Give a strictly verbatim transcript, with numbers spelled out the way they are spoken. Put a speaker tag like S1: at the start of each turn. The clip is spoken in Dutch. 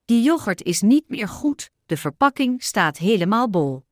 S1: Die yoghurt is niet meer goed, de verpakking staat helemaal bol.